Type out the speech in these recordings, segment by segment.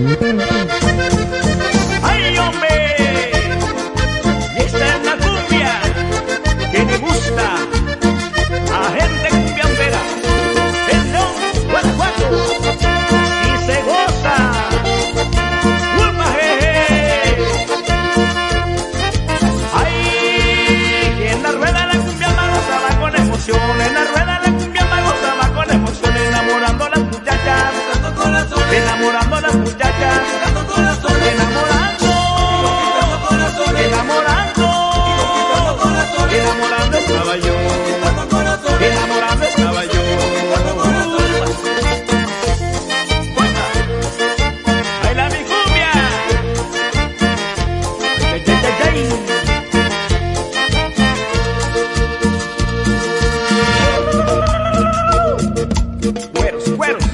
¡Ay, hombre! Y esta es la cumbia que me gusta a gente cumbiambera del León, Guanajuato, y se goza. ¡Ulma, jeje! ¡Ay! Que en la rueda la cumbia me gozaba con emoción, en la rueda la cumbia me gozaba con emoción, enamorando a las muchachas, enamorando a las muchachas, enamorando, enamorando, enamorando estaba yo, enamorando estaba yo. ¡Baila mi cumbia! ¡Ay, ay, ay, ay! ¡Güeros, güeros!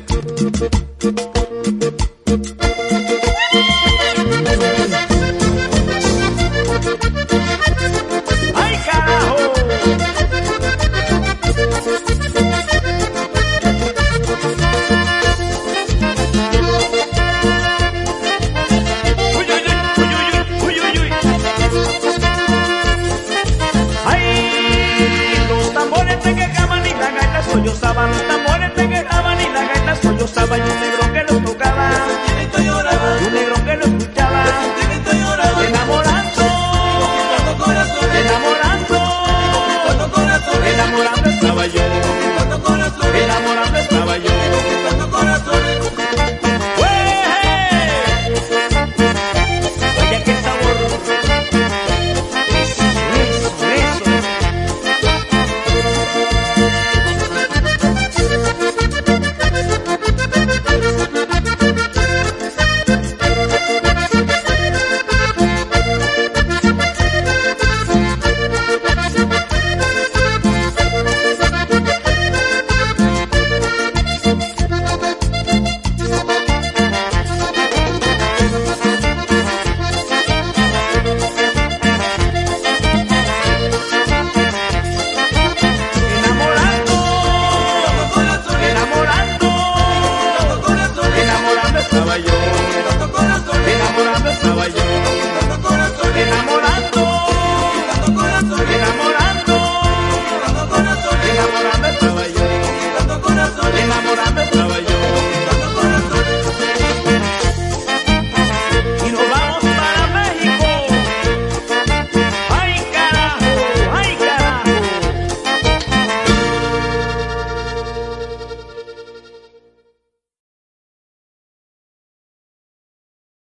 ¡Ay, carajo! ¡Uy, uy, uy, uy, uy, uy, uy! ¡Ay! Los tambores te quejaban y las gaitas sollozaban, los tambores te quejaban y las gaitas sollozaban, y un negro que los tocaba, y un negro que los escuchaba, enamorando, enamorando, enamorando estaba yo, enamorando estaba yo. Oye, qué sabor. Eso, eso, eso. Enamorando, enamorando estaba yo.